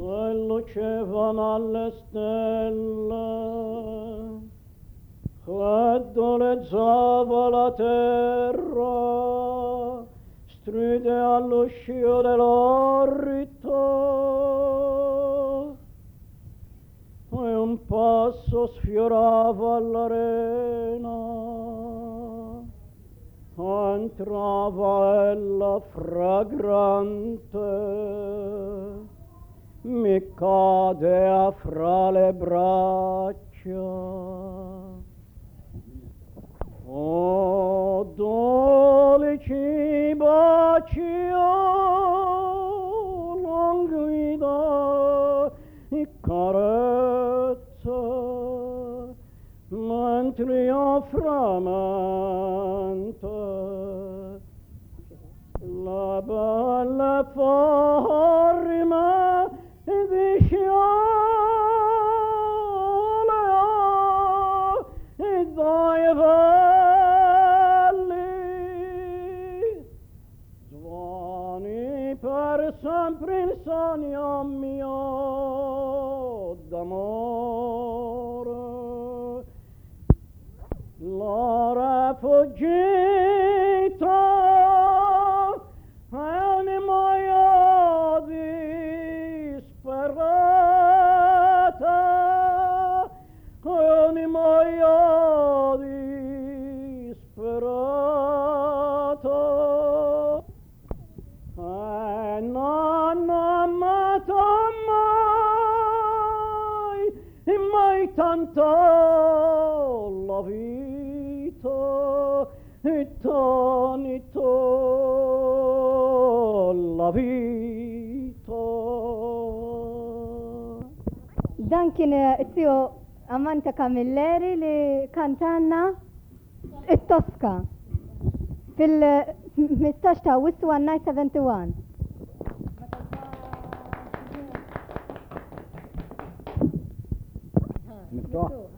e lucevano alle stelle, freddolizzava la terra, stride all'uscio dell'orrito, e un passo sfiorava l'arena, entrava ella fragrante, mi cadea fra le braccia. Oh, dolici baci, oh, languida e carezza, mentre io fremente la bella forma di sciole e dai velli suoni per sempre il sogno mio d'amore. L'ora fuggita è un'imoia disperata, è un'imoia disperata, e non ho amato mai tanto la vita, e tanto la vita. Dan kien it-tiju Amanta Camilleri li kantanna it-Tosca fil-15 ta' Wissu 1971. مفتوح